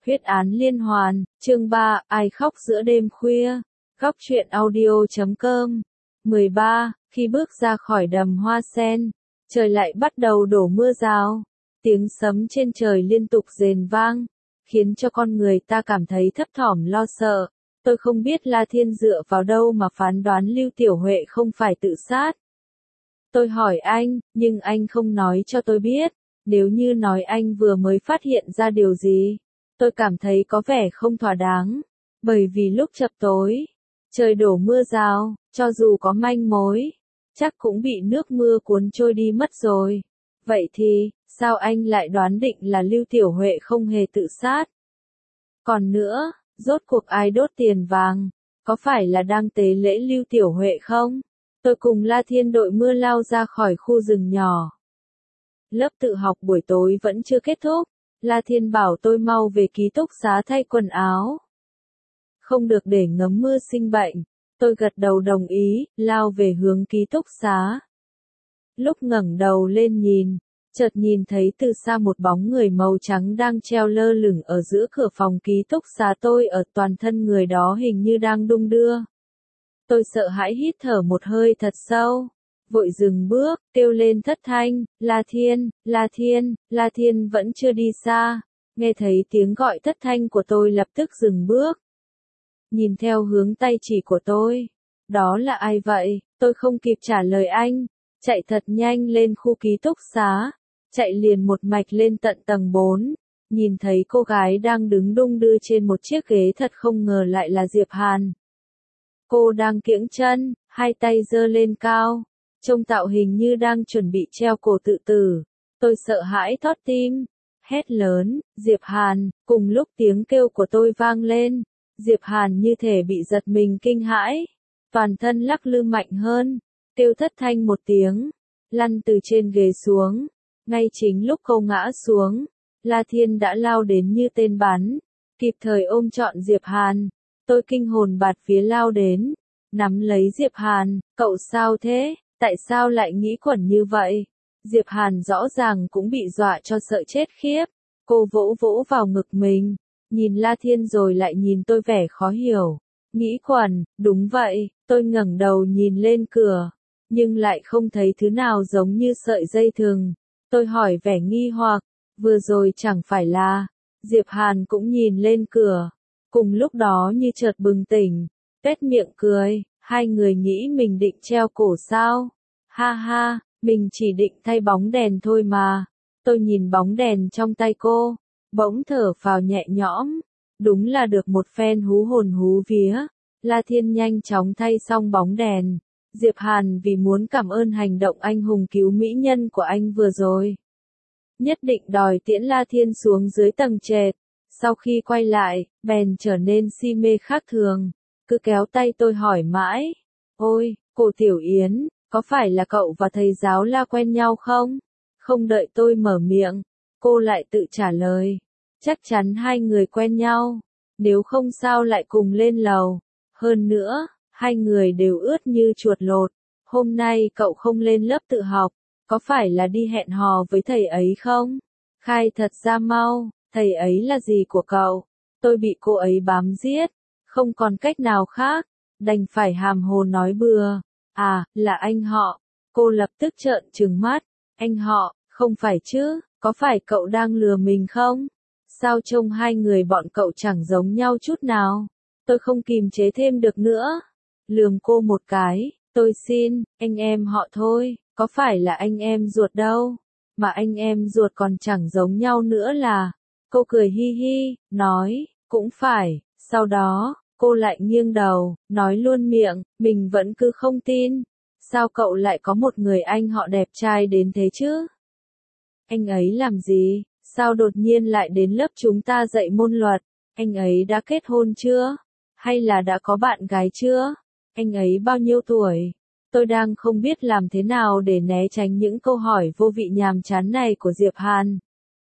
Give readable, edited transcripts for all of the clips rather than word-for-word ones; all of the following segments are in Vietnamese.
Huyết án liên hoàn, chương 3, ai khóc giữa đêm khuya. Góc truyện audio.com 13. Khi bước ra khỏi đầm hoa sen, trời lại bắt đầu đổ mưa rào. Tiếng sấm trên trời liên tục rền vang, khiến cho con người ta cảm thấy thấp thỏm lo sợ. Tôi không biết La Thiên dựa vào đâu mà phán đoán Lưu Tiểu Huệ không phải tự sát. Tôi hỏi anh, nhưng anh không nói cho tôi biết. Nếu như nói anh vừa mới phát hiện ra điều gì, tôi cảm thấy có vẻ không thỏa đáng. Bởi vì lúc chập tối, trời đổ mưa rào, cho dù có manh mối, chắc cũng bị nước mưa cuốn trôi đi mất rồi. Vậy thì, sao anh lại đoán định là Lưu Tiểu Huệ không hề tự sát? Còn nữa, rốt cuộc ai đốt tiền vàng? Có phải là đang tế lễ Lưu Tiểu Huệ không? Tôi cùng La Thiên đội mưa lao ra khỏi khu rừng nhỏ. Lớp tự học buổi tối vẫn chưa kết thúc. La Thiên bảo tôi mau về ký túc xá thay quần áo. Không được để ngấm mưa sinh bệnh. Tôi gật đầu đồng ý, lao về hướng ký túc xá. Lúc ngẩng đầu lên nhìn, chợt nhìn thấy từ xa một bóng người màu trắng đang treo lơ lửng ở giữa cửa phòng ký túc xá tôi, ở toàn thân người đó hình như đang đung đưa. Tôi sợ hãi hít thở một hơi thật sâu, vội dừng bước, kêu lên thất thanh, La Thiên, La Thiên. La Thiên vẫn chưa đi xa, nghe thấy tiếng gọi thất thanh của tôi lập tức dừng bước. Nhìn theo hướng tay chỉ của tôi, đó là ai vậy? Tôi không kịp trả lời anh, chạy thật nhanh lên khu ký túc xá, chạy liền một mạch lên tận tầng 4, nhìn thấy cô gái đang đứng đung đưa trên một chiếc ghế, thật không ngờ lại là Diệp Hàn. Cô đang kiễng chân, hai tay giơ lên cao, trông tạo hình như đang chuẩn bị treo cổ tự tử. Tôi sợ hãi thót tim, hét lớn, Diệp Hàn. Cùng lúc tiếng kêu của tôi vang lên, Diệp Hàn như thể bị giật mình kinh hãi, toàn thân lắc lư mạnh hơn, kêu thất thanh một tiếng, lăn từ trên ghế xuống. Ngay chính lúc cô ngã xuống, La Thiên đã lao đến như tên bắn, kịp thời ôm trọn Diệp Hàn. Tôi kinh hồn bạt vía lao đến, nắm lấy Diệp Hàn, cậu sao thế, tại sao lại nghĩ quẩn như vậy? Diệp Hàn rõ ràng cũng bị dọa cho sợ chết khiếp, cô vỗ vỗ vào ngực mình, nhìn La Thiên rồi lại nhìn tôi vẻ khó hiểu. Nghĩ quẩn, đúng vậy. Tôi ngẩng đầu nhìn lên cửa, nhưng lại không thấy thứ nào giống như sợi dây thừng. Tôi hỏi vẻ nghi hoặc, vừa rồi chẳng phải là... Diệp Hàn cũng nhìn lên cửa, cùng lúc đó như chợt bừng tỉnh, tuét miệng cười, hai người nghĩ mình định treo cổ sao? Ha ha, mình chỉ định thay bóng đèn thôi mà. Tôi nhìn bóng đèn trong tay cô, bỗng thở phào nhẹ nhõm, đúng là được một phen hú hồn hú vía. La Thiên nhanh chóng thay xong bóng đèn. Diệp Hàn vì muốn cảm ơn hành động anh hùng cứu mỹ nhân của anh vừa rồi, nhất định đòi tiễn La Thiên xuống dưới tầng trệt. Sau khi quay lại, bèn trở nên si mê khác thường, cứ kéo tay tôi hỏi mãi, ôi, cô Tiểu Yến, có phải là cậu và thầy giáo La quen nhau không? Không đợi tôi mở miệng, cô lại tự trả lời, chắc chắn hai người quen nhau, nếu không sao lại cùng lên lầu. Hơn nữa, hai người đều ướt như chuột lột. Hôm nay cậu không lên lớp tự học, có phải là đi hẹn hò với thầy ấy không? Khai thật ra mau, thầy ấy là gì của cậu? Tôi bị cô ấy bám giết, không còn cách nào khác, đành phải hàm hồ nói bừa. À, là anh họ. Cô lập tức trợn trừng mắt. Anh họ, không phải chứ, có phải cậu đang lừa mình không? Sao trông hai người bọn cậu chẳng giống nhau chút nào? Tôi không kìm chế thêm được nữa, lườm cô một cái. Tôi xin, anh em họ thôi, có phải là anh em ruột đâu, mà anh em ruột còn chẳng giống nhau nữa là. Cô cười hi hi, nói, cũng phải. Sau đó, cô lại nghiêng đầu, nói luôn miệng, mình vẫn cứ không tin. Sao cậu lại có một người anh họ đẹp trai đến thế chứ? Anh ấy làm gì? Sao đột nhiên lại đến lớp chúng ta dạy môn luật? Anh ấy đã kết hôn chưa? Hay là đã có bạn gái chưa? Anh ấy bao nhiêu tuổi? Tôi đang không biết làm thế nào để né tránh những câu hỏi vô vị nhàm chán này của Diệp Hàn.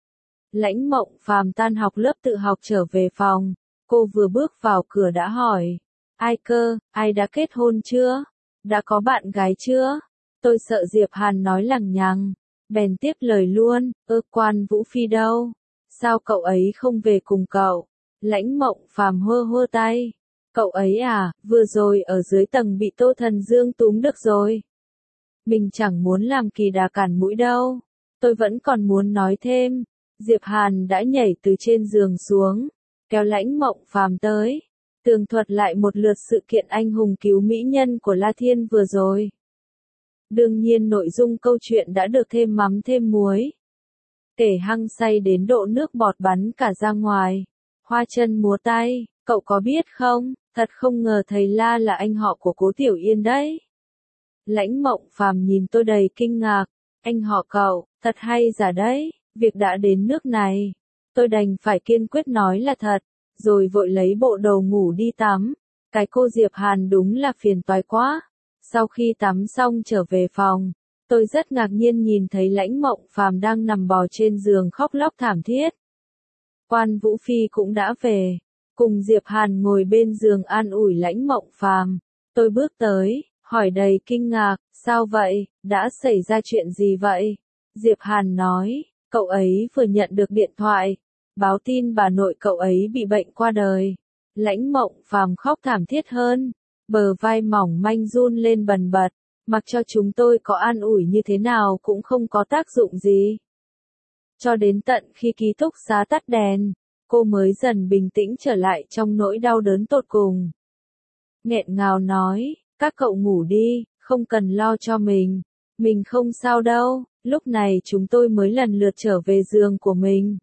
Lãnh Mộng Phàm tan học lớp tự học trở về phòng, cô vừa bước vào cửa đã hỏi, ai cơ, ai đã kết hôn chưa? Đã có bạn gái chưa? Tôi sợ Diệp Hàn nói lằng nhằng, bèn tiếp lời luôn, Quan Vũ Phi đâu? Sao cậu ấy không về cùng cậu? Lãnh Mộng Phàm hơ hơ tay. Cậu ấy à, vừa rồi ở dưới tầng bị Tô Thần Dương túm được rồi. Mình chẳng muốn làm kỳ đà cản mũi đâu. Tôi vẫn còn muốn nói thêm. Diệp Hàn đã nhảy từ trên giường xuống, kéo Lãnh Mộng Phàm tới, tường thuật lại một lượt sự kiện anh hùng cứu mỹ nhân của La Thiên vừa rồi. Đương nhiên nội dung câu chuyện đã được thêm mắm thêm muối. Kể hăng say đến độ nước bọt bắn cả ra ngoài. Hoa chân múa tay, cậu có biết không, thật không ngờ thầy La là anh họ của Cố Tiểu Yên đấy. Lãnh Mộng Phàm nhìn tôi đầy kinh ngạc, anh họ cậu, thật hay giả đấy, việc đã đến nước này. Tôi đành phải kiên quyết nói là thật, rồi vội lấy bộ đồ ngủ đi tắm. Cái cô Diệp Hàn đúng là phiền toái quá. Sau khi tắm xong trở về phòng, tôi rất ngạc nhiên nhìn thấy Lãnh Mộng Phàm đang nằm bò trên giường khóc lóc thảm thiết. Quan Vũ Phi cũng đã về, cùng Diệp Hàn ngồi bên giường an ủi Lãnh Mộng Phàm. Tôi bước tới, hỏi đầy kinh ngạc, sao vậy, đã xảy ra chuyện gì vậy? Diệp Hàn nói, cậu ấy vừa nhận được điện thoại, báo tin bà nội cậu ấy bị bệnh qua đời. Lãnh Mộng Phàm khóc thảm thiết hơn, bờ vai mỏng manh run lên bần bật, mặc cho chúng tôi có an ủi như thế nào cũng không có tác dụng gì. Cho đến tận khi ký túc xá tắt đèn, cô mới dần bình tĩnh trở lại trong nỗi đau đớn tột cùng. Nghẹn ngào nói, các cậu ngủ đi, không cần lo cho mình không sao đâu. Lúc này chúng tôi mới lần lượt trở về giường của mình.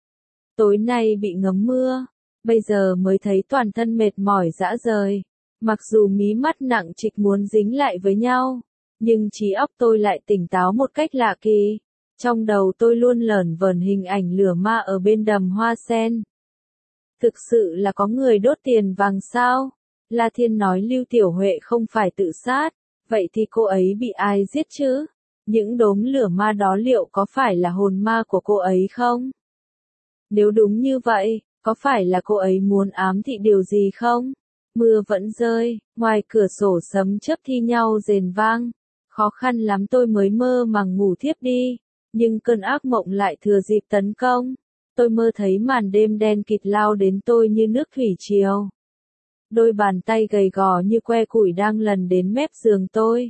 Tối nay bị ngấm mưa, bây giờ mới thấy toàn thân mệt mỏi rã rời. Mặc dù mí mắt nặng trịch muốn dính lại với nhau, nhưng trí óc tôi lại tỉnh táo một cách lạ kỳ. Trong đầu tôi luôn lởn vởn hình ảnh lửa ma ở bên đầm hoa sen. Thực sự là có người đốt tiền vàng sao? La Thiên nói Lưu Tiểu Huệ không phải tự sát, vậy thì cô ấy bị ai giết chứ? Những đốm lửa ma đó liệu có phải là hồn ma của cô ấy không? Nếu đúng như vậy, có phải là cô ấy muốn ám thị điều gì không? Mưa vẫn rơi, ngoài cửa sổ sấm chớp thi nhau rền vang. Khó khăn lắm tôi mới mơ màng ngủ thiếp đi, nhưng cơn ác mộng lại thừa dịp tấn công. Tôi mơ thấy màn đêm đen kịt lao đến tôi như nước thủy triều. Đôi bàn tay gầy gò như que củi đang lần đến mép giường tôi,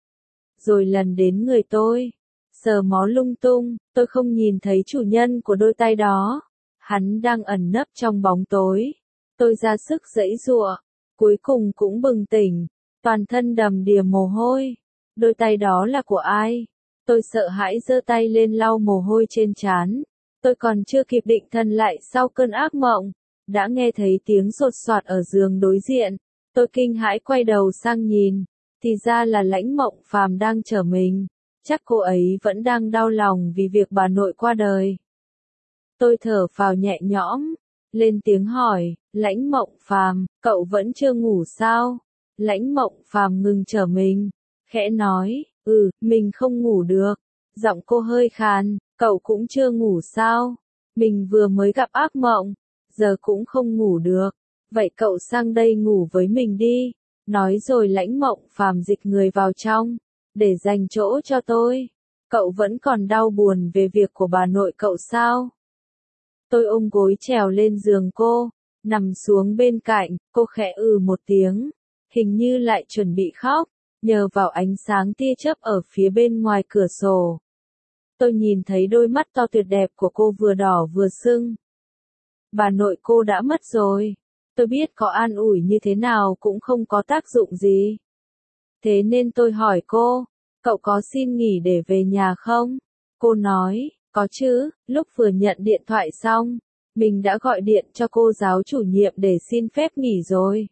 rồi lần đến người tôi, sờ mó lung tung. Tôi không nhìn thấy chủ nhân của đôi tay đó, hắn đang ẩn nấp trong bóng tối. Tôi ra sức giãy giụa, cuối cùng cũng bừng tỉnh, toàn thân đầm đìa mồ hôi. Đôi tay đó là của ai? Tôi sợ hãi giơ tay lên lau mồ hôi trên trán. Tôi còn chưa kịp định thần lại sau cơn ác mộng, đã nghe thấy tiếng sột soạt ở giường đối diện. Tôi kinh hãi quay đầu sang nhìn, thì ra là Lãnh Mộng Phàm đang chở mình. Chắc cô ấy vẫn đang đau lòng vì việc bà nội qua đời. Tôi thở phào nhẹ nhõm, lên tiếng hỏi, Lãnh Mộng Phàm, cậu vẫn chưa ngủ sao? Lãnh Mộng Phàm ngừng chở mình, khẽ nói, mình không ngủ được. Giọng cô hơi khàn, cậu cũng chưa ngủ sao? Mình vừa mới gặp ác mộng, giờ cũng không ngủ được. Vậy cậu sang đây ngủ với mình đi. Nói rồi Lãnh Mộng Phàm dịch người vào trong, để dành chỗ cho tôi. Cậu vẫn còn đau buồn về việc của bà nội cậu sao? Tôi ôm gối trèo lên giường cô, nằm xuống bên cạnh, cô khẽ một tiếng, hình như lại chuẩn bị khóc, nhờ vào ánh sáng tia chớp ở phía bên ngoài cửa sổ. Tôi nhìn thấy đôi mắt to tuyệt đẹp của cô vừa đỏ vừa sưng. Bà nội cô đã mất rồi. Tôi biết có an ủi như thế nào cũng không có tác dụng gì. Thế nên tôi hỏi cô, cậu có xin nghỉ để về nhà không? Cô nói, có chứ, lúc vừa nhận điện thoại xong, mình đã gọi điện cho cô giáo chủ nhiệm để xin phép nghỉ rồi.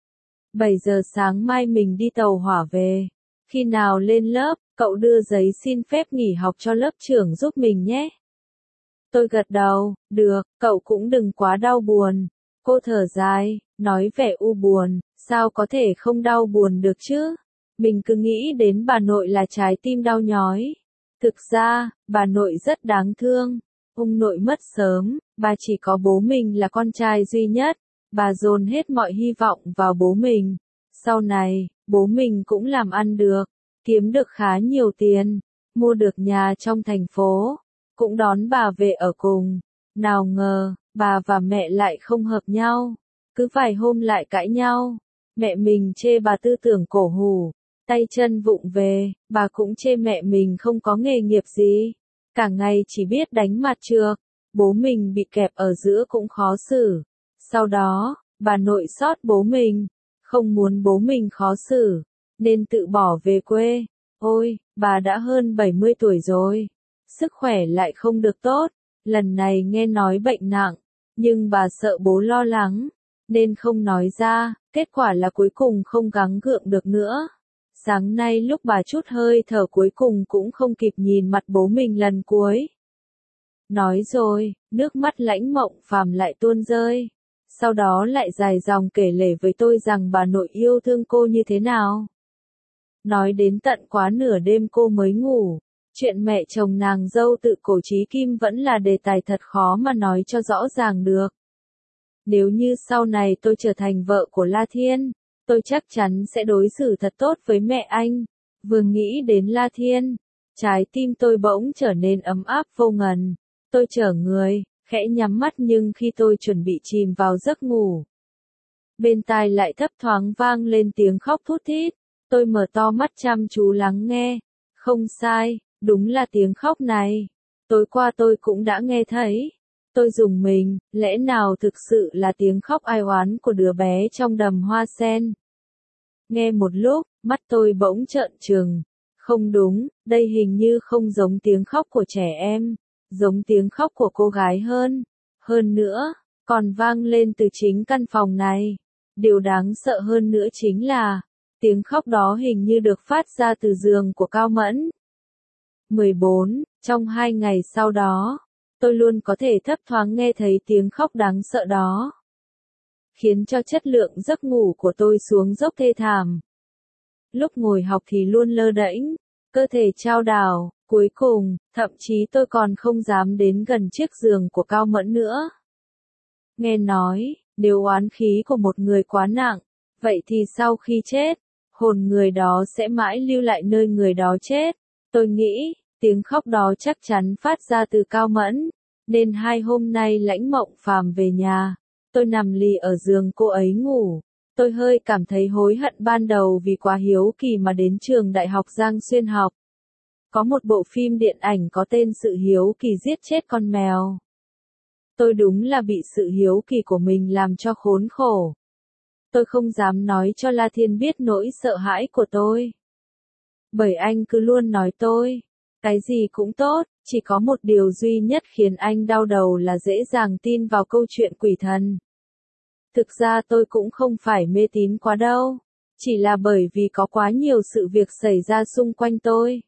7 giờ sáng mai mình đi tàu hỏa về. Khi nào lên lớp, cậu đưa giấy xin phép nghỉ học cho lớp trưởng giúp mình nhé. Tôi gật đầu, được, cậu cũng đừng quá đau buồn. Cô thở dài, nói vẻ u buồn, sao có thể không đau buồn được chứ? Mình cứ nghĩ đến bà nội là trái tim đau nhói. Thực ra, bà nội rất đáng thương. Ông nội mất sớm, bà chỉ có bố mình là con trai duy nhất. Bà dồn hết mọi hy vọng vào bố mình. Sau này, bố mình cũng làm ăn được, kiếm được khá nhiều tiền, mua được nhà trong thành phố, cũng đón bà về ở cùng. Nào ngờ, bà và mẹ lại không hợp nhau. Cứ vài hôm lại cãi nhau. Mẹ mình chê bà tư tưởng cổ hủ, tay chân vụng về, bà cũng chê mẹ mình không có nghề nghiệp gì. Cả ngày chỉ biết đánh mặt trược, bố mình bị kẹp ở giữa cũng khó xử. Sau đó, bà nội xót bố mình, không muốn bố mình khó xử, nên tự bỏ về quê. Ôi, bà đã hơn 70 tuổi rồi, sức khỏe lại không được tốt, lần này nghe nói bệnh nặng, nhưng bà sợ bố lo lắng, nên không nói ra, kết quả là cuối cùng không gắng gượng được nữa. Sáng nay lúc bà chút hơi thở cuối cùng cũng không kịp nhìn mặt bố mình lần cuối. Nói rồi, nước mắt Lãnh Mộng Phàm lại tuôn rơi. Sau đó lại dài dòng kể lể với tôi rằng bà nội yêu thương cô như thế nào. Nói đến tận quá nửa đêm cô mới ngủ. Chuyện mẹ chồng nàng dâu tự cổ chí kim vẫn là đề tài thật khó mà nói cho rõ ràng được. Nếu như sau này tôi trở thành vợ của La Thiên, tôi chắc chắn sẽ đối xử thật tốt với mẹ anh. Vừa nghĩ đến La Thiên, trái tim tôi bỗng trở nên ấm áp vô ngần. Tôi trở người, khẽ nhắm mắt nhưng khi tôi chuẩn bị chìm vào giấc ngủ, bên tai lại thấp thoáng vang lên tiếng khóc thút thít. Tôi mở to mắt chăm chú lắng nghe. Không sai, đúng là tiếng khóc này. Tối qua tôi cũng đã nghe thấy. Tôi rùng mình, lẽ nào thực sự là tiếng khóc ai oán của đứa bé trong đầm hoa sen? Nghe một lúc, mắt tôi bỗng trợn trừng. Không đúng, đây hình như không giống tiếng khóc của trẻ em, giống tiếng khóc của cô gái hơn. Hơn nữa, còn vang lên từ chính căn phòng này. Điều đáng sợ hơn nữa chính là, tiếng khóc đó hình như được phát ra từ giường của Cao Mẫn. 14. Trong 2 ngày sau đó, tôi luôn có thể thấp thoáng nghe thấy tiếng khóc đáng sợ đó, khiến cho chất lượng giấc ngủ của tôi xuống dốc thê thảm. Lúc ngồi học thì luôn lơ đễnh, cơ thể chao đảo, cuối cùng, thậm chí tôi còn không dám đến gần chiếc giường của Cao Mẫn nữa. Nghe nói, nếu oán khí của một người quá nặng, vậy thì sau khi chết, hồn người đó sẽ mãi lưu lại nơi người đó chết. Tôi nghĩ, tiếng khóc đó chắc chắn phát ra từ Cao Mẫn, nên 2 hôm nay Lãnh Mộng Phàm về nhà, tôi nằm lì ở giường cô ấy ngủ. Tôi hơi cảm thấy hối hận ban đầu vì quá hiếu kỳ mà đến trường đại học Giang Xuyên học. Có một bộ phim điện ảnh có tên Sự Hiếu Kỳ Giết Chết Con Mèo. Tôi đúng là bị sự hiếu kỳ của mình làm cho khốn khổ. Tôi không dám nói cho La Thiên biết nỗi sợ hãi của tôi. Bởi anh cứ luôn nói tôi, cái gì cũng tốt, chỉ có một điều duy nhất khiến anh đau đầu là dễ dàng tin vào câu chuyện quỷ thần. Thực ra tôi cũng không phải mê tín quá đâu, chỉ là bởi vì có quá nhiều sự việc xảy ra xung quanh tôi.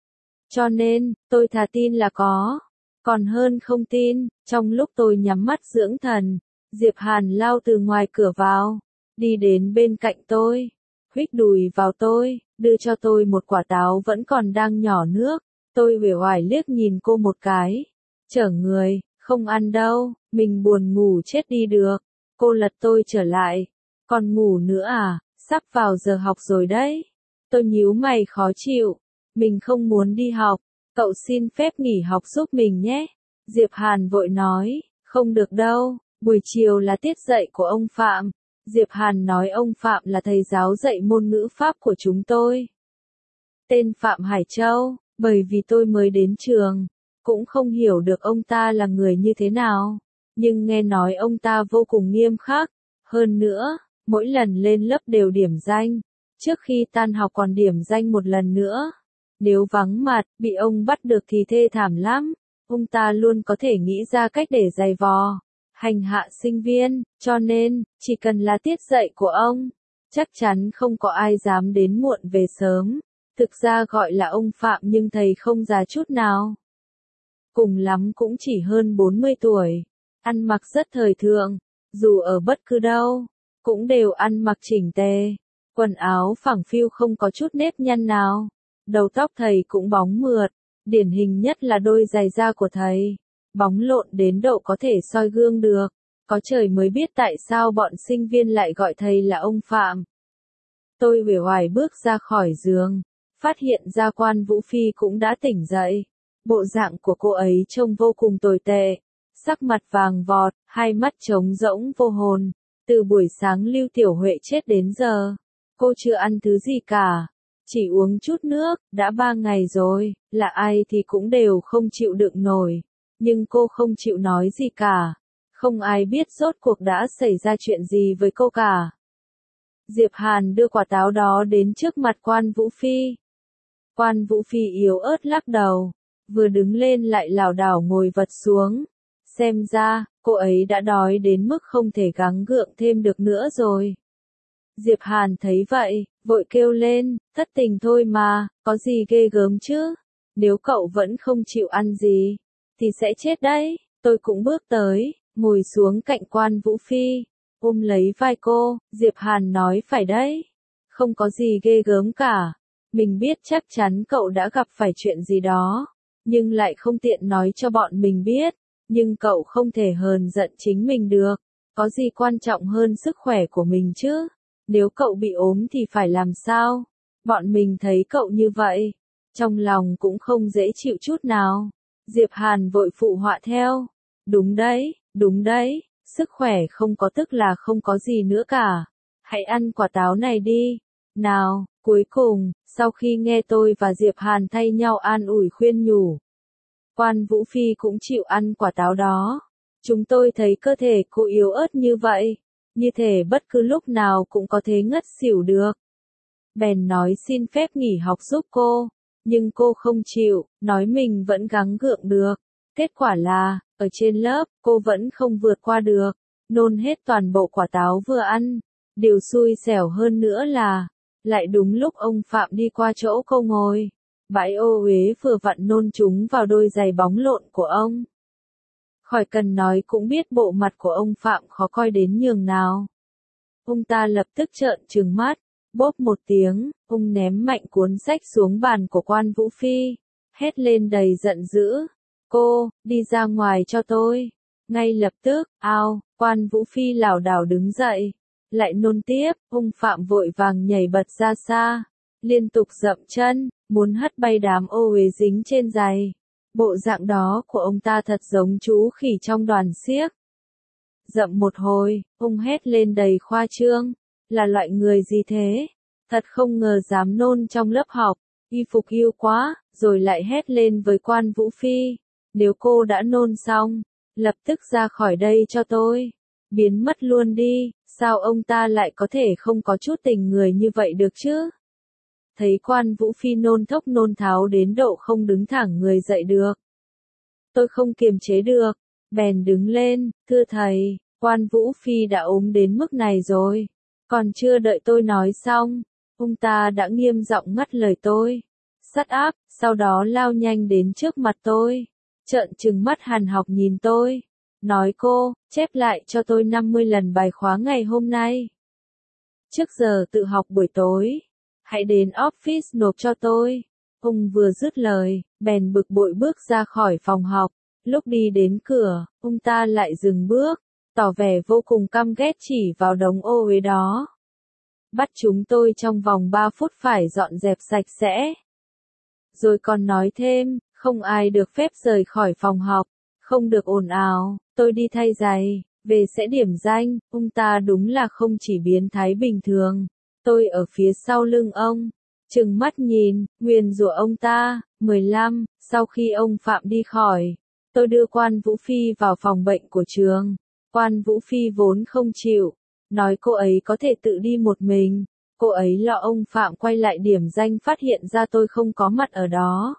Cho nên, tôi thà tin là có, còn hơn không tin. Trong lúc tôi nhắm mắt dưỡng thần, Diệp Hàn lao từ ngoài cửa vào, đi đến bên cạnh tôi, huých đùi vào tôi, đưa cho tôi một quả táo vẫn còn đang nhỏ nước. Tôi uể oải liếc nhìn cô một cái, chở người, không ăn đâu, mình buồn ngủ chết đi được. Cô lật tôi trở lại, còn ngủ nữa à, sắp vào giờ học rồi đấy. Tôi nhíu mày khó chịu, mình không muốn đi học, cậu xin phép nghỉ học giúp mình nhé. Diệp Hàn vội nói, không được đâu, buổi chiều là tiết dạy của ông Phạm. Diệp Hàn nói ông Phạm là thầy giáo dạy môn ngữ pháp của chúng tôi. Tên Phạm Hải Châu, bởi vì tôi mới đến trường, cũng không hiểu được ông ta là người như thế nào. Nhưng nghe nói ông ta vô cùng nghiêm khắc, hơn nữa, mỗi lần lên lớp đều điểm danh, trước khi tan học còn điểm danh một lần nữa. Nếu vắng mặt, bị ông bắt được thì thê thảm lắm, ông ta luôn có thể nghĩ ra cách để giày vò, hành hạ sinh viên, cho nên, chỉ cần là tiết dạy của ông, chắc chắn không có ai dám đến muộn về sớm. Thực ra gọi là ông Phạm nhưng thầy không già chút nào. Cùng lắm cũng chỉ hơn 40 tuổi. Ăn mặc rất thời thượng, dù ở bất cứ đâu, cũng đều ăn mặc chỉnh tề, quần áo phẳng phiu không có chút nếp nhăn nào. Đầu tóc thầy cũng bóng mượt, điển hình nhất là đôi giày da của thầy, bóng lộn đến độ có thể soi gương được. Có trời mới biết tại sao bọn sinh viên lại gọi thầy là ông Phạm. Tôi uể oải bước ra khỏi giường, phát hiện ra Quan Vũ Phi cũng đã tỉnh dậy. Bộ dạng của cô ấy trông vô cùng tồi tệ. sắc mặt vàng vọt, hai mắt trống rỗng vô hồn. Từ buổi sáng Lưu Tiểu Huệ chết đến giờ, cô chưa ăn thứ gì cả, chỉ uống chút nước, đã 3 ngày rồi, là ai thì cũng đều không chịu đựng nổi, nhưng cô không chịu nói gì cả. Không ai biết rốt cuộc đã xảy ra chuyện gì với cô cả. Diệp Hàn đưa quả táo đó đến trước mặt Quan Vũ Phi. Quan Vũ Phi yếu ớt lắc đầu, vừa đứng lên lại lảo đảo ngồi vật xuống. Xem ra, cô ấy đã đói đến mức không thể gắng gượng thêm được nữa rồi. Diệp Hàn thấy vậy, vội kêu lên, thất tình thôi mà, có gì ghê gớm chứ? Nếu cậu vẫn không chịu ăn gì, thì sẽ chết đấy. Tôi cũng bước tới, ngồi xuống cạnh Quan Vũ Phi, ôm lấy vai cô, Diệp Hàn nói phải đấy. Không có gì ghê gớm cả. Mình biết chắc chắn cậu đã gặp phải chuyện gì đó, nhưng lại không tiện nói cho bọn mình biết. Nhưng cậu không thể hờn giận chính mình được. Có gì quan trọng hơn sức khỏe của mình chứ? Nếu cậu bị ốm thì phải làm sao? Bọn mình thấy cậu như vậy, trong lòng cũng không dễ chịu chút nào. Diệp Hàn vội phụ họa theo. Đúng đấy, sức khỏe không có tức là không có gì nữa cả. Hãy ăn quả táo này đi. Nào, cuối cùng, sau khi nghe tôi và Diệp Hàn thay nhau an ủi khuyên nhủ, Quan Vũ Phi cũng chịu ăn quả táo đó. Chúng tôi thấy cơ thể cô yếu ớt như vậy, như thể bất cứ lúc nào cũng có thể ngất xỉu được. Bèn nói xin phép nghỉ học giúp cô, nhưng cô không chịu, nói mình vẫn gắng gượng được. Kết quả là, ở trên lớp, cô vẫn không vượt qua được, nôn hết toàn bộ quả táo vừa ăn. Điều xui xẻo hơn nữa là, lại đúng lúc ông Phạm đi qua chỗ cô ngồi. Bãi ô uế vừa vặn nôn chúng vào đôi giày bóng lộn của ông. Khỏi cần nói cũng biết bộ mặt của ông Phạm khó coi đến nhường nào. Ông ta lập tức trợn trừng mắt, bốp một tiếng, ông ném mạnh cuốn sách xuống bàn của Quan Vũ Phi, hét lên đầy giận dữ. Cô, đi ra ngoài cho tôi. Ngay lập tức, Quan Vũ Phi lảo đảo đứng dậy, lại nôn tiếp, ông Phạm vội vàng nhảy bật ra xa, liên tục dậm chân, muốn hất bay đám ô uế dính trên giày. Bộ dạng đó của ông ta thật giống chú khỉ trong đoàn xiếc. Dậm một hồi, ông hét lên đầy khoa trương, là loại người gì thế? Thật không ngờ dám nôn trong lớp học, y phục yêu quá, rồi lại hét lên với Quan Vũ Phi, nếu cô đã nôn xong, lập tức ra khỏi đây cho tôi, biến mất luôn đi. Sao ông ta lại có thể không có chút tình người như vậy được chứ? Thấy Quan Vũ Phi nôn thốc nôn tháo đến độ không đứng thẳng người dậy được. Tôi không kiềm chế được, bèn đứng lên, thưa thầy, Quan Vũ Phi đã ốm đến mức này rồi. Còn chưa đợi tôi nói xong, ông ta đã nghiêm giọng ngắt lời tôi. Shut up, sau đó lao nhanh đến trước mặt tôi, trợn trừng mắt hằn học nhìn tôi, nói cô, chép lại cho tôi 50 lần bài khóa ngày hôm nay. Trước giờ tự học buổi tối, hãy đến office nộp cho tôi. Ông vừa dứt lời, bèn bực bội bước ra khỏi phòng học. Lúc đi đến cửa, ông ta lại dừng bước, tỏ vẻ vô cùng căm ghét chỉ vào đống ô uế đó. Bắt chúng tôi trong vòng 3 phút phải dọn dẹp sạch sẽ. Rồi còn nói thêm, không ai được phép rời khỏi phòng học, không được ồn ào, tôi đi thay giày, về sẽ điểm danh. Ông ta đúng là không chỉ biến thái bình thường. Tôi ở phía sau lưng ông, trừng mắt nhìn, nguyền rủa ông ta. 15, sau khi ông Phạm đi khỏi, tôi đưa Quan Vũ Phi vào phòng bệnh của trường. Quan Vũ Phi vốn không chịu, nói cô ấy có thể tự đi một mình. Cô ấy lo ông Phạm quay lại điểm danh phát hiện ra tôi không có mặt ở đó,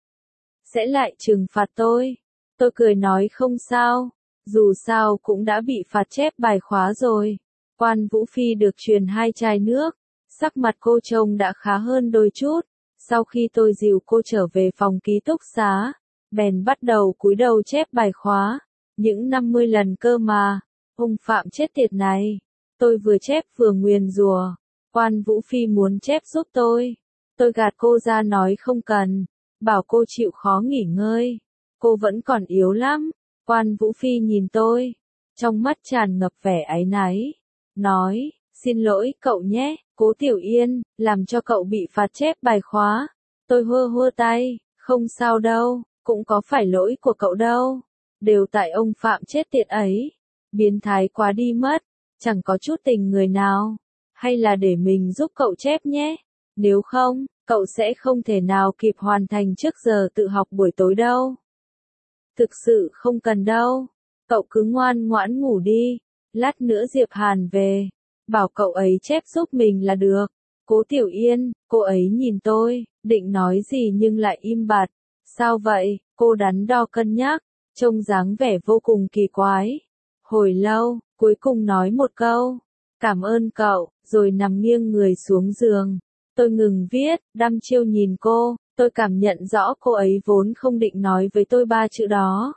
sẽ lại trừng phạt tôi. Tôi cười nói không sao, dù sao cũng đã bị phạt chép bài khóa rồi. Quan Vũ Phi được truyền 2 chai nước, sắc mặt cô trông đã khá hơn đôi chút. Sau khi tôi dìu cô trở về phòng ký túc xá, bèn bắt đầu cúi đầu chép bài khóa, những 50 lần cơ mà. Ông Phạm chết tiệt này, tôi vừa chép vừa nguyền rủa. Quan Vũ Phi muốn chép giúp tôi gạt cô ra nói không cần, bảo cô chịu khó nghỉ ngơi, cô vẫn còn yếu lắm. Quan Vũ Phi nhìn tôi, trong mắt tràn ngập vẻ áy náy, nói, xin lỗi cậu nhé, Cố Tiểu Yên, làm cho cậu bị phạt chép bài khóa. Tôi hơ tay, không sao đâu, cũng có phải lỗi của cậu đâu. đều tại ông Phạm chết tiệt ấy. Biến thái quá đi mất, chẳng có chút tình người nào. Hay là để mình giúp cậu chép nhé. Nếu không, cậu sẽ không thể nào kịp hoàn thành trước giờ tự học buổi tối đâu. Thực sự không cần đâu. Cậu cứ ngoan ngoãn ngủ đi. Lát nữa Diệp Hàn về. Bảo cậu ấy chép giúp mình là được. Cố Tiểu Yên, cô ấy nhìn tôi, định nói gì nhưng lại im bặt. Sao vậy? Cô đắn đo cân nhắc, trông dáng vẻ vô cùng kỳ quái. Hồi lâu, cuối cùng nói một câu. Cảm ơn cậu, rồi nằm nghiêng người xuống giường. Tôi ngừng viết, đăm chiêu nhìn cô, tôi cảm nhận rõ cô ấy vốn không định nói với tôi 3 chữ đó.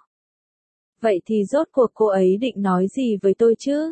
Vậy thì rốt cuộc cô ấy định nói gì với tôi chứ?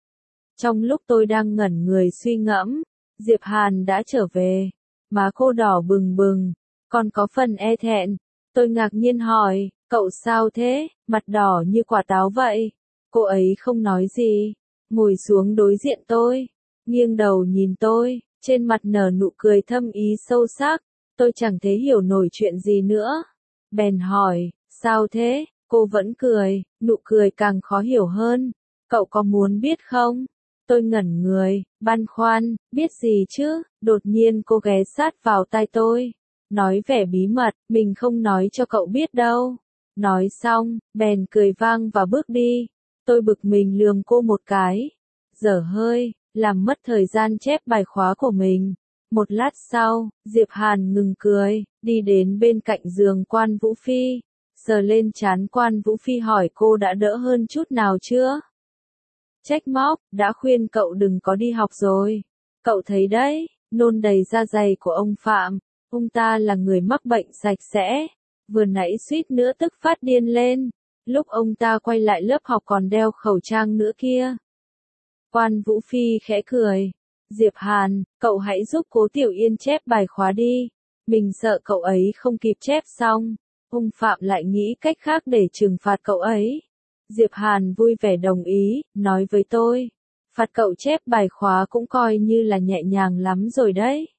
Trong lúc tôi đang ngẩn người suy ngẫm, Diệp Hàn đã trở về. Má cô đỏ bừng bừng, còn có phần e thẹn. Tôi ngạc nhiên hỏi, cậu sao thế, mặt đỏ như quả táo vậy? Cô ấy không nói gì, ngồi xuống đối diện tôi, nghiêng đầu nhìn tôi, trên mặt nở nụ cười thâm ý sâu sắc. Tôi chẳng thấy hiểu nổi chuyện gì nữa. Bèn hỏi, sao thế? Cô vẫn cười, nụ cười càng khó hiểu hơn. Cậu có muốn biết không? Tôi ngẩn người, băn khoăn, biết gì chứ? Đột nhiên cô ghé sát vào tai tôi, nói vẻ bí mật, mình không nói cho cậu biết đâu. Nói xong, bèn cười vang và bước đi. Tôi bực mình lườm cô một cái. Dở hơi, làm mất thời gian chép bài khóa của mình. Một lát sau, Diệp Hàn ngừng cười, đi đến bên cạnh giường Quan Vũ Phi, sờ lên trán Quan Vũ Phi hỏi cô đã đỡ hơn chút nào chưa? Trách móc, đã khuyên cậu đừng có đi học rồi. Cậu thấy đấy, nôn đầy da dày của ông Phạm, ông ta là người mắc bệnh sạch sẽ. Vừa nãy suýt nữa tức phát điên lên, lúc ông ta quay lại lớp học còn đeo khẩu trang nữa kia. Quan Vũ Phi khẽ cười. Diệp Hàn, cậu hãy giúp Cố Tiểu Yên chép bài khóa đi. Mình sợ cậu ấy không kịp chép xong. Ông Phạm lại nghĩ cách khác để trừng phạt cậu ấy. Diệp Hàn vui vẻ đồng ý, nói với tôi. Phạt cậu chép bài khóa cũng coi như là nhẹ nhàng lắm rồi đấy.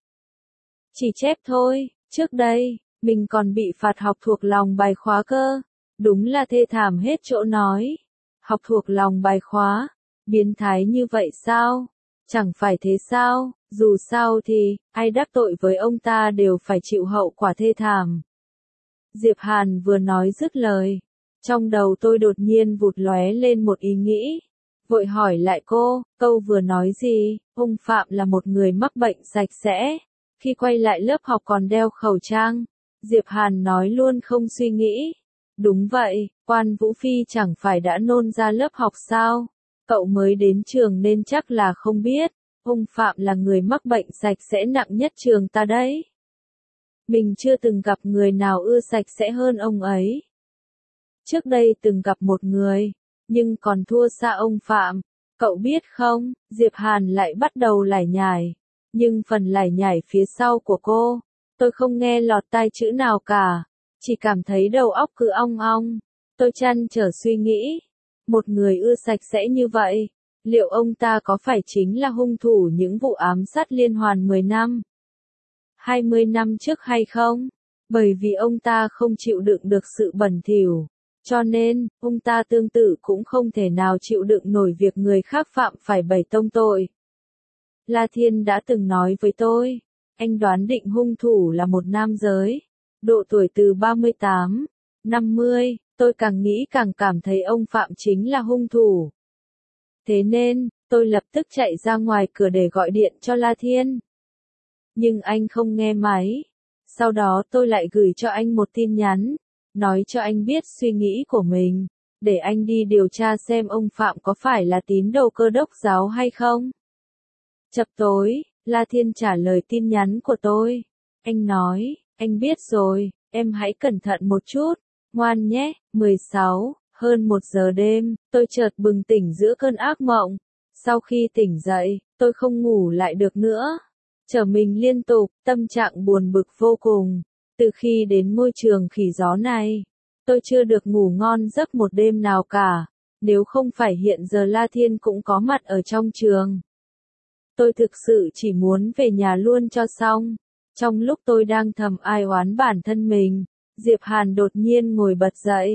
Chỉ chép thôi, trước đây, mình còn bị phạt học thuộc lòng bài khóa cơ. Đúng là thê thảm hết chỗ nói. Học thuộc lòng bài khóa, biến thái như vậy sao? Chẳng phải thế sao, dù sao thì, ai đắc tội với ông ta đều phải chịu hậu quả thê thảm. Diệp Hàn vừa nói dứt lời. Trong đầu tôi đột nhiên vụt lóe lên một ý nghĩ. Vội hỏi lại cô, câu vừa nói gì, ông Phạm là một người mắc bệnh sạch sẽ. Khi quay lại lớp học còn đeo khẩu trang. Diệp Hàn nói luôn không suy nghĩ. Đúng vậy, Quan Vũ Phi chẳng phải đã nôn ra lớp học sao? Cậu mới đến trường nên chắc là không biết. Ông Phạm là người mắc bệnh sạch sẽ nặng nhất trường ta đấy. Mình chưa từng gặp người nào ưa sạch sẽ hơn ông ấy. Trước đây từng gặp một người, nhưng còn thua xa ông Phạm. Cậu biết không, Diệp Hàn lại bắt đầu lải nhải. Nhưng phần lải nhải phía sau của cô, tôi không nghe lọt tai chữ nào cả. Chỉ cảm thấy đầu óc cứ ong ong. Tôi trăn trở suy nghĩ. Một người ưa sạch sẽ như vậy, liệu ông ta có phải chính là hung thủ những vụ ám sát liên hoàn 10 năm, 20 năm trước hay không? Bởi vì ông ta không chịu đựng được sự bẩn thỉu, cho nên, ông ta tương tự cũng không thể nào chịu đựng nổi việc người khác phạm phải bảy tông tội. La Thiên đã từng nói với tôi, anh đoán định hung thủ là một nam giới, độ tuổi từ 38, 50, tôi càng nghĩ càng cảm thấy ông Phạm chính là hung thủ. Thế nên, tôi lập tức chạy ra ngoài cửa để gọi điện cho La Thiên. Nhưng anh không nghe máy. Sau đó tôi lại gửi cho anh một tin nhắn, nói cho anh biết suy nghĩ của mình, để anh đi điều tra xem ông Phạm có phải là tín đồ Cơ đốc giáo hay không. Chập tối, La Thiên trả lời tin nhắn của tôi. Anh nói, anh biết rồi, em hãy cẩn thận một chút, ngoan nhé. 16, hơn 1 giờ đêm, tôi chợt bừng tỉnh giữa cơn ác mộng. Sau khi tỉnh dậy, tôi không ngủ lại được nữa. Trở mình liên tục, tâm trạng buồn bực vô cùng. Từ khi đến ngôi trường khỉ gió này, tôi chưa được ngủ ngon giấc một đêm nào cả. Nếu không phải hiện giờ La Thiên cũng có mặt ở trong trường, tôi thực sự chỉ muốn về nhà luôn cho xong. Trong lúc tôi đang thầm ai oán bản thân mình, Diệp Hàn đột nhiên ngồi bật dậy.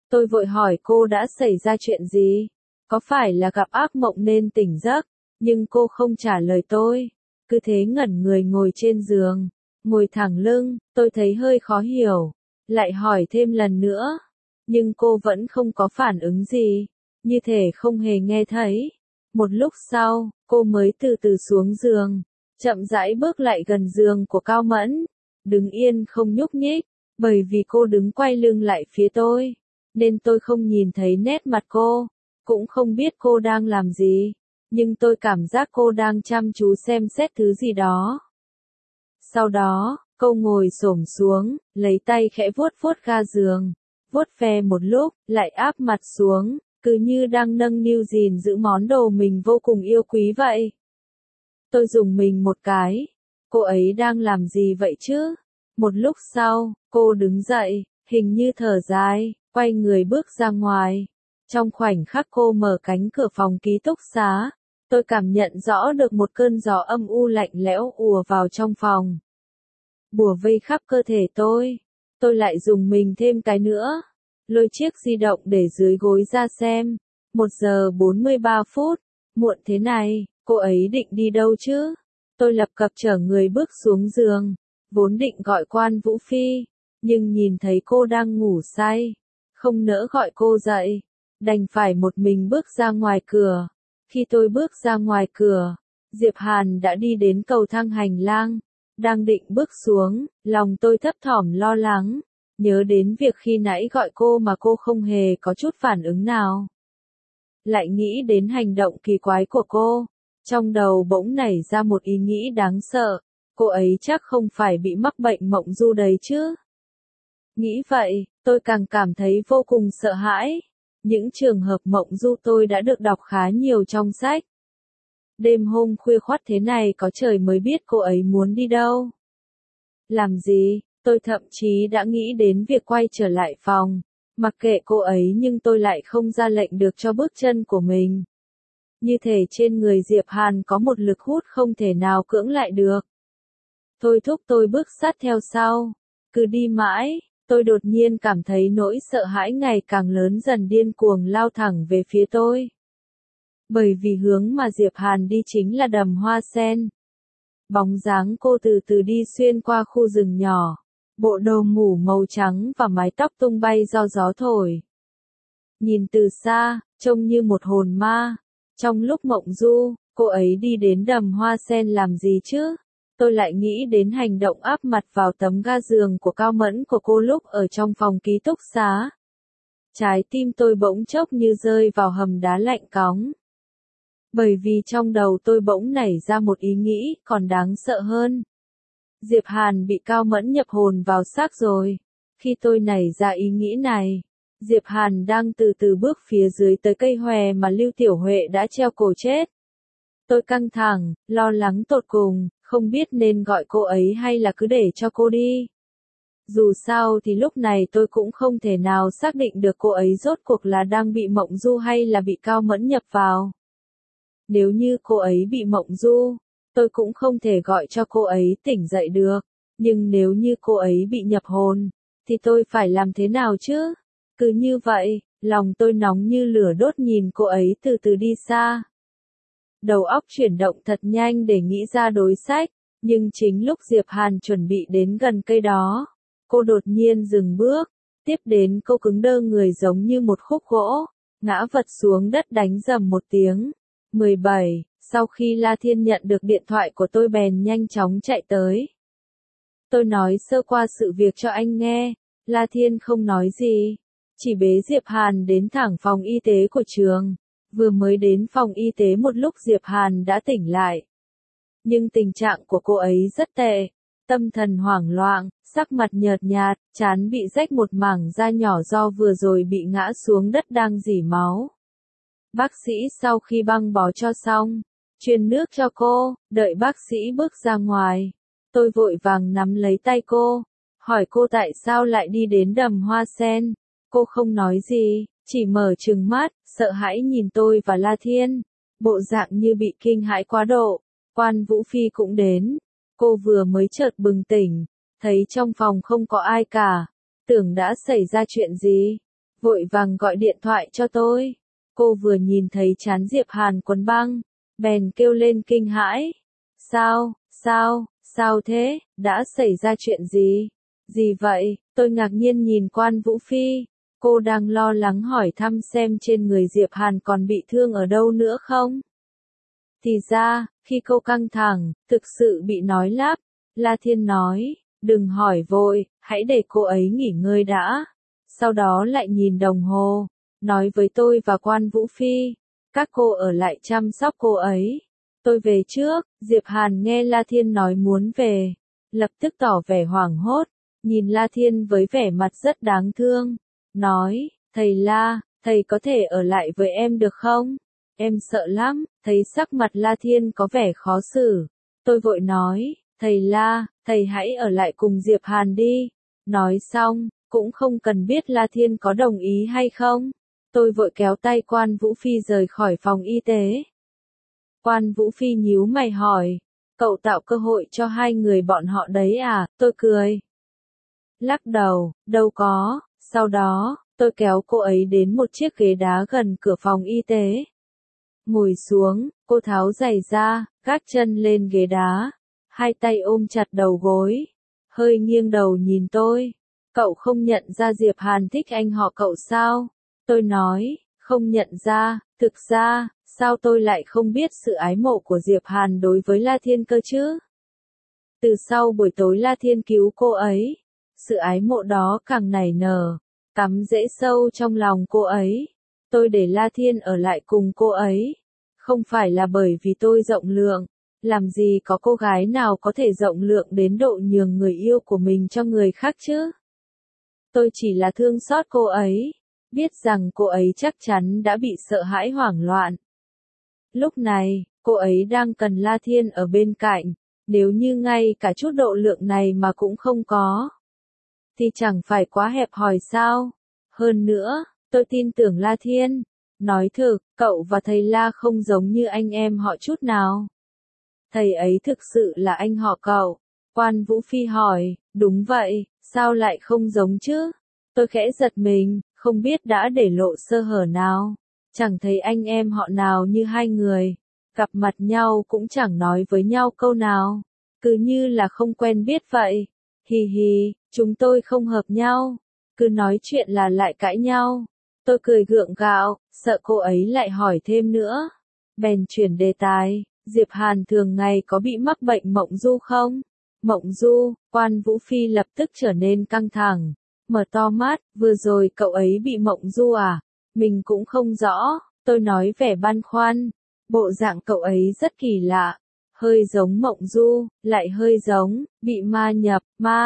Tôi vội hỏi cô đã xảy ra chuyện gì? Có phải là gặp ác mộng nên tỉnh giấc? Nhưng cô không trả lời tôi. Cứ thế ngẩn người ngồi trên giường. Ngồi thẳng lưng, tôi thấy hơi khó hiểu. Lại hỏi thêm lần nữa. Nhưng cô vẫn không có phản ứng gì. Như thể không hề nghe thấy. Một lúc sau, cô mới từ từ xuống giường. Chậm rãi bước lại gần giường của Cao Mẫn. Đứng yên không nhúc nhích. Bởi vì cô đứng quay lưng lại phía tôi. Nên tôi không nhìn thấy nét mặt cô. Cũng không biết cô đang làm gì. Nhưng tôi cảm giác cô đang chăm chú xem xét thứ gì đó. Sau đó, cô ngồi xổm xuống, lấy tay khẽ vuốt vuốt ga giường. Vuốt ve một lúc, lại áp mặt xuống, cứ như đang nâng niu gìn giữ món đồ mình vô cùng yêu quý vậy. Tôi rùng mình một cái. Cô ấy đang làm gì vậy chứ? Một lúc sau, cô đứng dậy, hình như thở dài, quay người bước ra ngoài. Trong khoảnh khắc cô mở cánh cửa phòng ký túc xá, tôi cảm nhận rõ được một cơn gió âm u lạnh lẽo ùa vào trong phòng. Bùa vây khắp cơ thể tôi. Tôi lại rùng mình thêm cái nữa. Lôi chiếc di động để dưới gối ra xem. 1:43. Muộn thế này, cô ấy định đi đâu chứ? Tôi lập cập chở người bước xuống giường. Vốn định gọi Quan Vũ Phi. Nhưng nhìn thấy cô đang ngủ say. Không nỡ gọi cô dậy. Đành phải một mình bước ra ngoài cửa. Khi tôi bước ra ngoài cửa, Diệp Hàn đã đi đến cầu thang hành lang. Đang định bước xuống, lòng tôi thấp thỏm lo lắng. Nhớ đến việc khi nãy gọi cô mà cô không hề có chút phản ứng nào. Lại nghĩ đến hành động kỳ quái của cô. Trong đầu bỗng nảy ra một ý nghĩ đáng sợ. Cô ấy chắc không phải bị mắc bệnh mộng du đấy chứ. Nghĩ vậy, tôi càng cảm thấy vô cùng sợ hãi. Những trường hợp mộng du tôi đã được đọc khá nhiều trong sách. Đêm hôm khuya khoắt thế này có trời mới biết cô ấy muốn đi đâu. Làm gì, tôi thậm chí đã nghĩ đến việc quay trở lại phòng. Mặc kệ cô ấy nhưng tôi lại không ra lệnh được cho bước chân của mình. Như thể trên người Diệp Hàn có một lực hút không thể nào cưỡng lại được. Thôi thúc tôi bước sát theo sau. Cứ đi mãi, tôi đột nhiên cảm thấy nỗi sợ hãi ngày càng lớn dần điên cuồng lao thẳng về phía tôi. Bởi vì hướng mà Diệp Hàn đi chính là đầm hoa sen. Bóng dáng cô từ từ đi xuyên qua khu rừng nhỏ. Bộ đồ ngủ màu trắng và mái tóc tung bay do gió thổi. Nhìn từ xa, trông như một hồn ma. Trong lúc mộng du, cô ấy đi đến đầm hoa sen làm gì chứ? Tôi lại nghĩ đến hành động áp mặt vào tấm ga giường của Cao Mẫn của cô lúc ở trong phòng ký túc xá. Trái tim tôi bỗng chốc như rơi vào hầm đá lạnh cóng. Bởi vì trong đầu tôi bỗng nảy ra một ý nghĩ còn đáng sợ hơn. Diệp Hàn bị Cao Mẫn nhập hồn vào xác rồi. Khi tôi nảy ra ý nghĩ này, Diệp Hàn đang từ từ bước phía dưới tới cây hòe mà Lưu Tiểu Huệ đã treo cổ chết. Tôi căng thẳng, lo lắng tột cùng, không biết nên gọi cô ấy hay là cứ để cho cô đi. Dù sao thì lúc này tôi cũng không thể nào xác định được cô ấy rốt cuộc là đang bị mộng du hay là bị Cao Mẫn nhập vào. Nếu như cô ấy bị mộng du, tôi cũng không thể gọi cho cô ấy tỉnh dậy được. Nhưng nếu như cô ấy bị nhập hồn, thì tôi phải làm thế nào chứ? Cứ như vậy, lòng tôi nóng như lửa đốt nhìn cô ấy từ từ đi xa. Đầu óc chuyển động thật nhanh để nghĩ ra đối sách, nhưng chính lúc Diệp Hàn chuẩn bị đến gần cây đó, cô đột nhiên dừng bước, tiếp đến cô cứng đơ người giống như một khúc gỗ, ngã vật xuống đất đánh rầm một tiếng. 17. Sau khi La Thiên nhận được điện thoại của tôi bèn nhanh chóng chạy tới. Tôi nói sơ qua sự việc cho anh nghe, La Thiên không nói gì, chỉ bế Diệp Hàn đến thẳng phòng y tế của trường. Vừa mới đến phòng y tế một lúc Diệp Hàn đã tỉnh lại. Nhưng tình trạng của cô ấy rất tệ, tâm thần hoảng loạn, sắc mặt nhợt nhạt, trán bị rách một mảng da nhỏ do vừa rồi bị ngã xuống đất đang rỉ máu. Bác sĩ sau khi băng bó cho xong, truyền nước cho cô, đợi bác sĩ bước ra ngoài. Tôi vội vàng nắm lấy tay cô, hỏi cô tại sao lại đi đến đầm hoa sen. Cô không nói gì, chỉ mở trừng mắt, sợ hãi nhìn tôi và La Thiên, bộ dạng như bị kinh hãi quá độ. Quan Vũ Phi cũng đến, cô vừa mới chợt bừng tỉnh, thấy trong phòng không có ai cả, tưởng đã xảy ra chuyện gì. vội vàng gọi điện thoại cho tôi. Cô vừa nhìn thấy trán Diệp Hàn quấn băng, bèn kêu lên kinh hãi. Sao thế, đã xảy ra chuyện gì? Gì vậy? Tôi ngạc nhiên nhìn Quan Vũ Phi. Cô đang lo lắng hỏi thăm xem trên người Diệp Hàn còn bị thương ở đâu nữa không? Thì ra, khi cô căng thẳng, thực sự bị nói lắp, La Thiên nói, đừng hỏi vội, hãy để cô ấy nghỉ ngơi đã. Sau đó lại nhìn đồng hồ, nói với tôi và Quan Vũ Phi, các cô ở lại chăm sóc cô ấy. Tôi về trước. Diệp Hàn nghe La Thiên nói muốn về, lập tức tỏ vẻ hoảng hốt, nhìn La Thiên với vẻ mặt rất đáng thương, nói, thầy La, thầy có thể ở lại với em được không? Em sợ lắm. Thấy sắc mặt La Thiên có vẻ khó xử, tôi vội nói, thầy La, thầy hãy ở lại cùng Diệp Hàn đi. Nói xong, cũng không cần biết La Thiên có đồng ý hay không. Tôi vội kéo tay Quan Vũ Phi rời khỏi phòng y tế. Quan Vũ Phi nhíu mày hỏi, cậu tạo cơ hội cho hai người bọn họ đấy à? Tôi cười. Lắc đầu, đâu có. Sau đó, tôi kéo cô ấy đến một chiếc ghế đá gần cửa phòng y tế. Ngồi xuống, cô tháo giày ra, gác chân lên ghế đá, hai tay ôm chặt đầu gối, hơi nghiêng đầu nhìn tôi. Cậu không nhận ra Diệp Hàn thích anh họ cậu sao? Tôi nói, không nhận ra, thực ra, sao tôi lại không biết sự ái mộ của Diệp Hàn đối với La Thiên cơ chứ? Từ sau buổi tối La Thiên cứu cô ấy, sự ái mộ đó càng nảy nở, cắm rễ sâu trong lòng cô ấy. Tôi để La Thiên ở lại cùng cô ấy, không phải là bởi vì tôi rộng lượng, làm gì có cô gái nào có thể rộng lượng đến độ nhường người yêu của mình cho người khác chứ? Tôi chỉ là thương xót cô ấy, biết rằng cô ấy chắc chắn đã bị sợ hãi hoảng loạn. Lúc này, cô ấy đang cần La Thiên ở bên cạnh, nếu như ngay cả chút độ lượng này mà cũng không có, thì chẳng phải quá hẹp hòi sao? Hơn nữa, tôi tin tưởng La Thiên. Nói thực, cậu và thầy La không giống như anh em họ chút nào. Thầy ấy thực sự là anh họ cậu. Quan Vũ Phi hỏi, đúng vậy, sao lại không giống chứ? Tôi khẽ giật mình, không biết đã để lộ sơ hở nào. Chẳng thấy anh em họ nào như hai người. Gặp mặt nhau cũng chẳng nói với nhau câu nào. Cứ như là không quen biết vậy. Hì hì, chúng tôi không hợp nhau. Cứ nói chuyện là lại cãi nhau. Tôi cười gượng gạo, sợ cô ấy lại hỏi thêm nữa. Bèn chuyển đề tài, Diệp Hàn thường ngày có bị mắc bệnh mộng du không? Mộng du, Quan Vũ Phi lập tức trở nên căng thẳng, mở to mắt, vừa rồi cậu ấy bị mộng du à? Mình cũng không rõ, tôi nói vẻ băn khoăn. Bộ dạng cậu ấy rất kỳ lạ, hơi giống mộng du, lại hơi giống, bị ma nhập,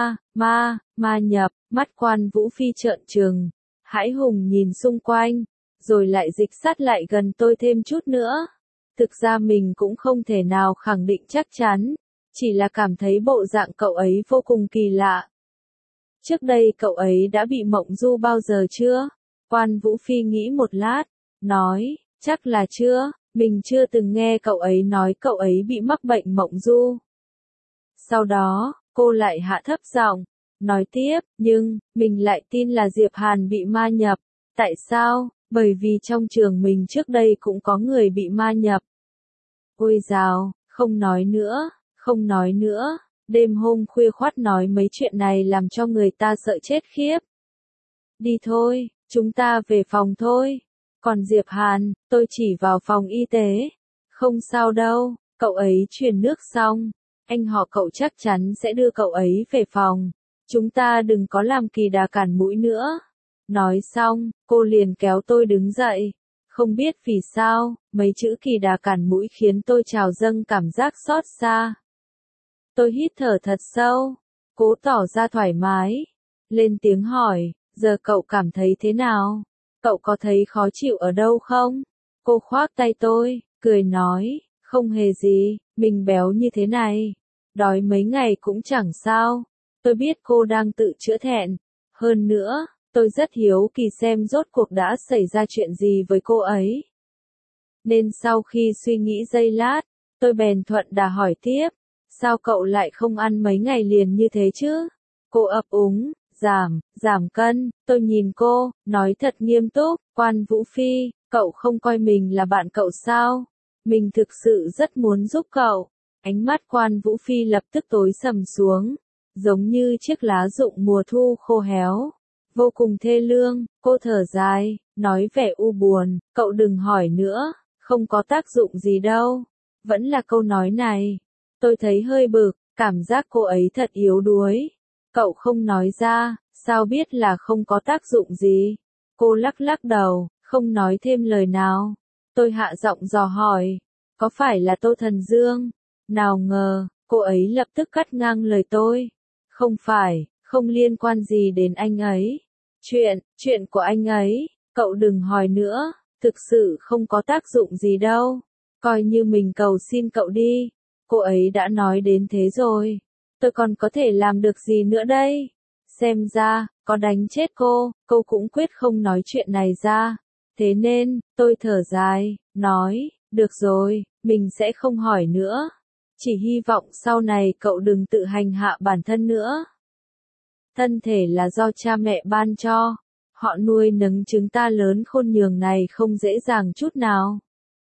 ma nhập, mắt Quan Vũ Phi trợn trừng. Hãi hùng nhìn xung quanh, rồi lại dịch sát lại gần tôi thêm chút nữa. Thực ra mình cũng không thể nào khẳng định chắc chắn, chỉ là cảm thấy bộ dạng cậu ấy vô cùng kỳ lạ. Trước đây cậu ấy đã bị mộng du bao giờ chưa? Quan Vũ Phi nghĩ một lát, nói, chắc là chưa, mình chưa từng nghe cậu ấy nói cậu ấy bị mắc bệnh mộng du. Sau đó, cô lại hạ thấp giọng, nói tiếp, nhưng, mình lại tin là Diệp Hàn bị ma nhập. Tại sao? Bởi vì trong trường mình trước đây cũng có người bị ma nhập. Ôi dào, không nói nữa. Đêm hôm khuya khoắt nói mấy chuyện này làm cho người ta sợ chết khiếp. Đi thôi, chúng ta về phòng thôi. Còn Diệp Hàn, tôi chỉ vào phòng y tế. Không sao đâu, cậu ấy truyền nước xong. Anh họ cậu chắc chắn sẽ đưa cậu ấy về phòng. Chúng ta đừng có làm kỳ đà cản mũi nữa. Nói xong, cô liền kéo tôi đứng dậy. Không biết vì sao, mấy chữ kỳ đà cản mũi khiến tôi trào dâng cảm giác xót xa. Tôi hít thở thật sâu, cố tỏ ra thoải mái. Lên tiếng hỏi, giờ cậu cảm thấy thế nào? Cậu có thấy khó chịu ở đâu không? Cô khoác tay tôi, cười nói, không hề gì, mình béo như thế này. Đói mấy ngày cũng chẳng sao. Tôi biết cô đang tự chữa thẹn. Hơn nữa, tôi rất hiếu kỳ xem rốt cuộc đã xảy ra chuyện gì với cô ấy. Nên sau khi suy nghĩ giây lát, tôi bèn thuận đà hỏi tiếp. Sao cậu lại không ăn mấy ngày liền như thế chứ? Cô ấp úng, giảm cân, tôi nhìn cô, nói thật nghiêm túc, Quan Vũ Phi, cậu không coi mình là bạn cậu sao? Mình thực sự rất muốn giúp cậu. Ánh mắt Quan Vũ Phi lập tức tối sầm xuống, giống như chiếc lá rụng mùa thu khô héo. Vô cùng thê lương, cô thở dài, nói vẻ u buồn, cậu đừng hỏi nữa, không có tác dụng gì đâu. Vẫn là câu nói này. Tôi thấy hơi bực, cảm giác cô ấy thật yếu đuối. Cậu không nói ra, sao biết là không có tác dụng gì? Cô lắc lắc đầu, không nói thêm lời nào. Tôi hạ giọng dò hỏi, có phải là Tô Thần Dương? Nào ngờ, cô ấy lập tức cắt ngang lời tôi. Không phải, không liên quan gì đến anh ấy. Chuyện của anh ấy, cậu đừng hỏi nữa, thực sự không có tác dụng gì đâu. Coi như mình cầu xin cậu đi. Cô ấy đã nói đến thế rồi. Tôi còn có thể làm được gì nữa đây? Xem ra, có đánh chết cô cũng quyết không nói chuyện này ra. Thế nên, tôi thở dài, nói, được rồi, mình sẽ không hỏi nữa. Chỉ hy vọng sau này cậu đừng tự hành hạ bản thân nữa. Thân thể là do cha mẹ ban cho. Họ nuôi nấng chúng ta lớn khôn nhường này không dễ dàng chút nào.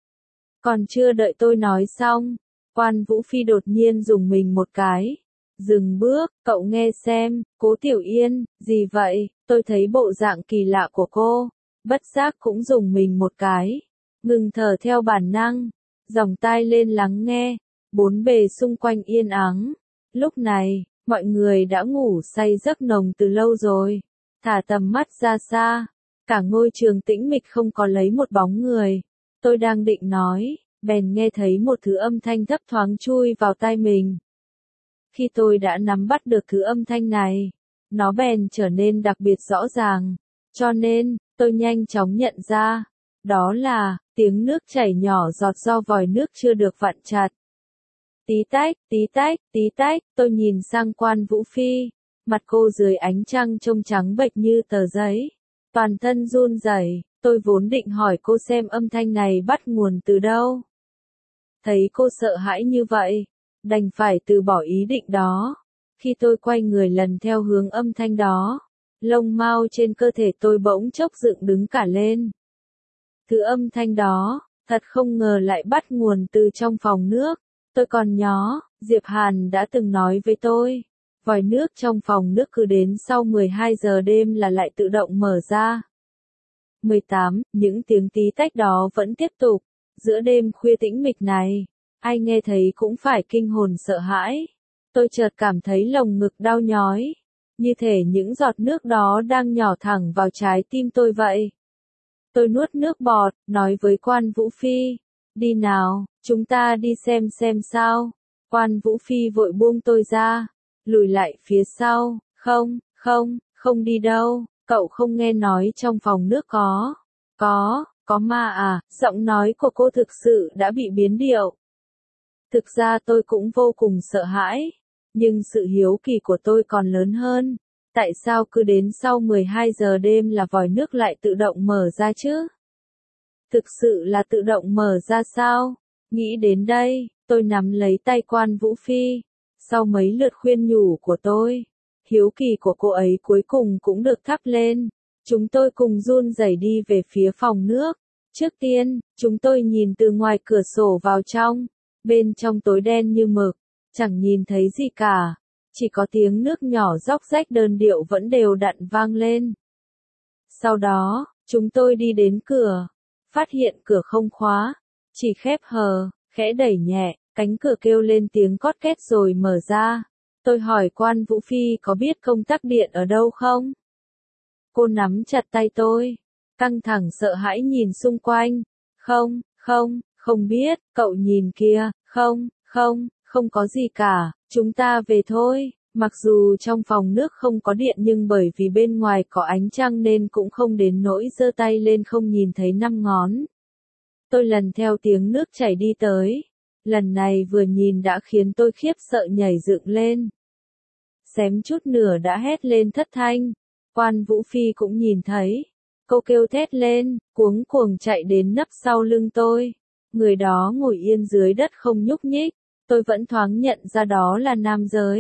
Còn chưa đợi tôi nói xong, Quan Vũ Phi đột nhiên dùng mình một cái. Dừng bước, cậu nghe xem, Cố Tiểu Yên, gì vậy? Tôi thấy bộ dạng kỳ lạ của cô, bất giác cũng dùng mình một cái. Ngừng thở theo bản năng, dòng tai lên lắng nghe, bốn bề xung quanh yên ắng. Lúc này, mọi người đã ngủ say giấc nồng từ lâu rồi. Thả tầm mắt ra xa, cả ngôi trường tĩnh mịch không có lấy một bóng người. Tôi đang định nói, bèn nghe thấy một thứ âm thanh thấp thoáng chui vào tai mình. Khi tôi đã nắm bắt được thứ âm thanh này, nó bèn trở nên đặc biệt rõ ràng, cho nên, tôi nhanh chóng nhận ra, đó là, tiếng nước chảy nhỏ giọt do vòi nước chưa được vặn chặt. Tí tách, tí tách, tí tách, tôi nhìn sang Quan Vũ Phi, mặt cô dưới ánh trăng trông trắng bệch như tờ giấy, toàn thân run rẩy. Tôi vốn định hỏi cô xem âm thanh này bắt nguồn từ đâu. Thấy cô sợ hãi như vậy, đành phải từ bỏ ý định đó. Khi tôi quay người lần theo hướng âm thanh đó, lông mao trên cơ thể tôi bỗng chốc dựng đứng cả lên. Thứ âm thanh đó, thật không ngờ lại bắt nguồn từ trong phòng nước. Tôi còn nhớ, Diệp Hàn đã từng nói với tôi, vòi nước trong phòng nước cứ đến sau 12 giờ đêm là lại tự động mở ra. 18, những tiếng tí tách đó vẫn tiếp tục. Giữa đêm khuya tĩnh mịch này, ai nghe thấy cũng phải kinh hồn sợ hãi. Tôi chợt cảm thấy lồng ngực đau nhói, như thể những giọt nước đó đang nhỏ thẳng vào trái tim tôi vậy. Tôi nuốt nước bọt, nói với Quan Vũ Phi, đi nào, chúng ta đi xem sao. Quan Vũ Phi vội buông tôi ra, lùi lại phía sau, không đi đâu. Cậu không nghe nói trong phòng nước có ma à? Giọng nói của cô thực sự đã bị biến điệu. Thực ra tôi cũng vô cùng sợ hãi, nhưng sự hiếu kỳ của tôi còn lớn hơn. Tại sao cứ đến sau 12 giờ đêm là vòi nước lại tự động mở ra chứ? Thực sự là tự động mở ra sao? Nghĩ đến đây, tôi nắm lấy tay Quan Vũ Phi. Sau mấy lượt khuyên nhủ của tôi, hiếu kỳ của cô ấy cuối cùng cũng được thắp lên. Chúng tôi cùng run rẩy đi về phía phòng nước. Trước tiên, chúng tôi nhìn từ ngoài cửa sổ vào trong. Bên trong tối đen như mực, chẳng nhìn thấy gì cả. Chỉ có tiếng nước nhỏ róc rách đơn điệu vẫn đều đặn vang lên. Sau đó, chúng tôi đi đến cửa. Phát hiện cửa không khóa, chỉ khép hờ, khẽ đẩy nhẹ, cánh cửa kêu lên tiếng cót két rồi mở ra. Tôi hỏi Quan Vũ Phi có biết công tắc điện ở đâu không? Cô nắm chặt tay tôi, căng thẳng sợ hãi nhìn xung quanh. Không biết, cậu nhìn kia, không có gì cả, chúng ta về thôi. Mặc dù trong phòng nước không có điện nhưng bởi vì bên ngoài có ánh trăng nên cũng không đến nỗi giơ tay lên không nhìn thấy 5 ngón. Tôi lần theo tiếng nước chảy đi tới. Lần này vừa nhìn đã khiến tôi khiếp sợ nhảy dựng lên. Xém chút nữa đã hét lên thất thanh. Quan Vũ Phi cũng nhìn thấy. Cô kêu thét lên, cuống cuồng chạy đến nấp sau lưng tôi. Người đó ngồi yên dưới đất không nhúc nhích. Tôi vẫn thoáng nhận ra đó là nam giới.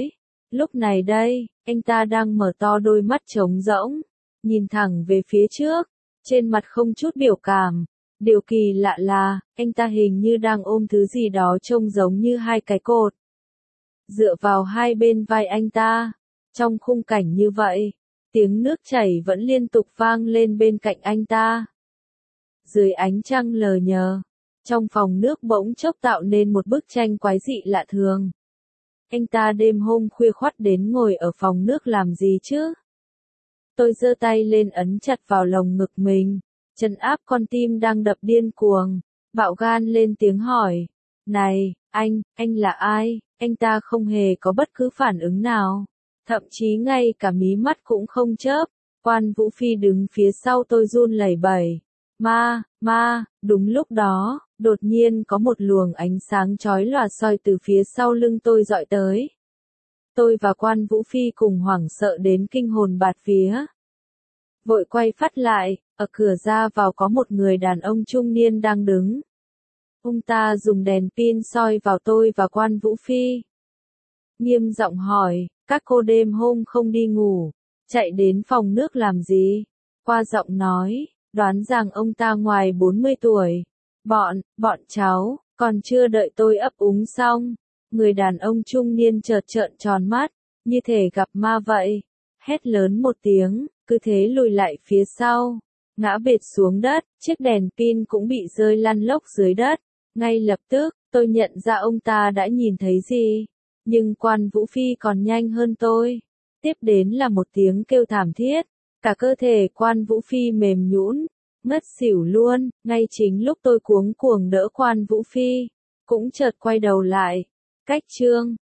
Lúc này đây, anh ta đang mở to đôi mắt trống rỗng, nhìn thẳng về phía trước, trên mặt không chút biểu cảm. Điều kỳ lạ là, anh ta hình như đang ôm thứ gì đó trông giống như hai cái cột. Dựa vào hai bên vai anh ta, trong khung cảnh như vậy, tiếng nước chảy vẫn liên tục vang lên bên cạnh anh ta. Dưới ánh trăng lờ nhờ, trong phòng nước bỗng chốc tạo nên một bức tranh quái dị lạ thường. Anh ta đêm hôm khuya khoắt đến ngồi ở phòng nước làm gì chứ? Tôi giơ tay lên ấn chặt vào lồng ngực mình, trấn áp con tim đang đập điên cuồng, bạo gan lên tiếng hỏi. Này, anh là ai? Anh ta không hề có bất cứ phản ứng nào, thậm chí ngay cả mí mắt cũng không chớp. Quan Vũ Phi đứng phía sau tôi run lẩy bẩy. Đúng lúc đó, đột nhiên có một luồng ánh sáng chói lòa soi từ phía sau lưng tôi dọi tới. Tôi và Quan Vũ Phi cùng hoảng sợ đến kinh hồn bạt vía. Vội quay phát lại, ở cửa ra vào có một người đàn ông trung niên đang đứng. Ông ta dùng đèn pin soi vào tôi và Quan Vũ Phi. Nghiêm giọng hỏi, các cô đêm hôm không đi ngủ, chạy đến phòng nước làm gì? Qua giọng nói, đoán rằng ông ta ngoài 40 tuổi. Bọn cháu, còn chưa đợi tôi ấp úng xong, người đàn ông trung niên chợt trợn tròn mắt, như thể gặp ma vậy, hét lớn một tiếng, cứ thế lùi lại phía sau, ngã bệt xuống đất, chiếc đèn pin cũng bị rơi lăn lóc dưới đất. Ngay lập tức, tôi nhận ra ông ta đã nhìn thấy gì, nhưng Quan Vũ Phi còn nhanh hơn tôi. Tiếp đến là một tiếng kêu thảm thiết, cả cơ thể Quan Vũ Phi mềm nhũn, ngất xỉu luôn. Ngay chính lúc tôi cuống cuồng đỡ Quan Vũ Phi, cũng chợt quay đầu lại, cách chương